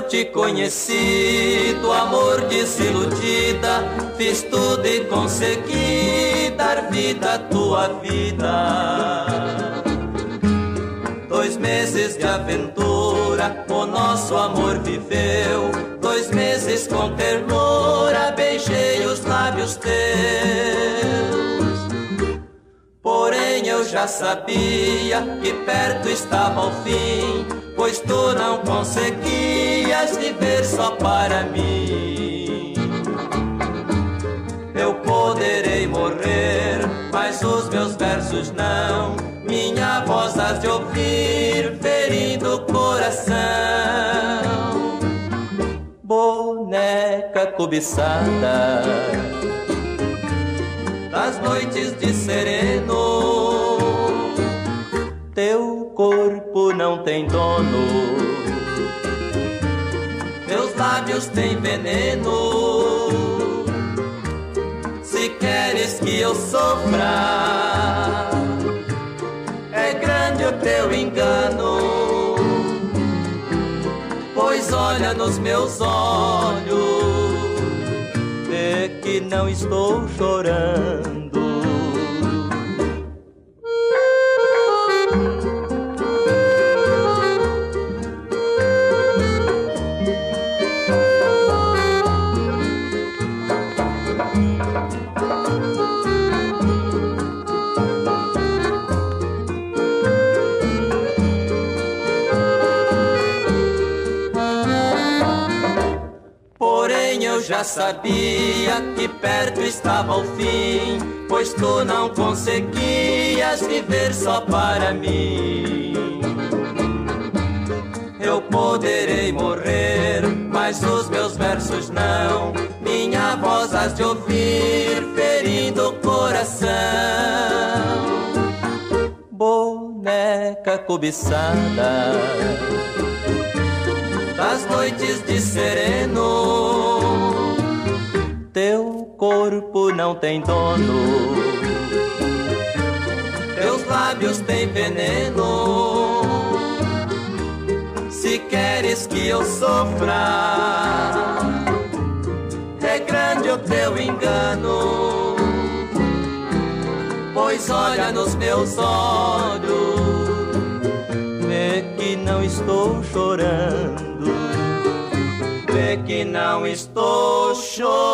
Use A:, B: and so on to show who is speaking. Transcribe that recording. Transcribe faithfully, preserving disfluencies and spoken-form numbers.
A: te conheci, do amor desiludida, fiz tudo e consegui dar vida à tua vida. Dois meses de aventura, o nosso amor viveu. Dois meses com ternura, beijei os lábios teus. Porém eu já sabia que perto estava o fim, pois tu não conseguias viver só para mim. Eu poderei morrer, mas os meus versos não. Minha voz has de ouvir, ferindo o coração. Boneca cobiçada das noites de sereno, teu corpo não tem dono, teus lábios têm veneno. Se queres que eu sofra, é grande o teu engano, pois olha nos meus olhos, vê que não estou chorando. Eu já sabia que perto estava o fim, pois tu não conseguias viver só para mim. Eu poderei morrer, mas os meus versos não. Minha voz has de ouvir, ferindo o coração. Boneca cobiçada das noites de sereno, teu corpo não tem dono, teus lábios têm veneno. Se queres que eu sofra, é grande o teu engano, pois olha nos meus olhos, vê que não estou chorando, vê que não estou chorando.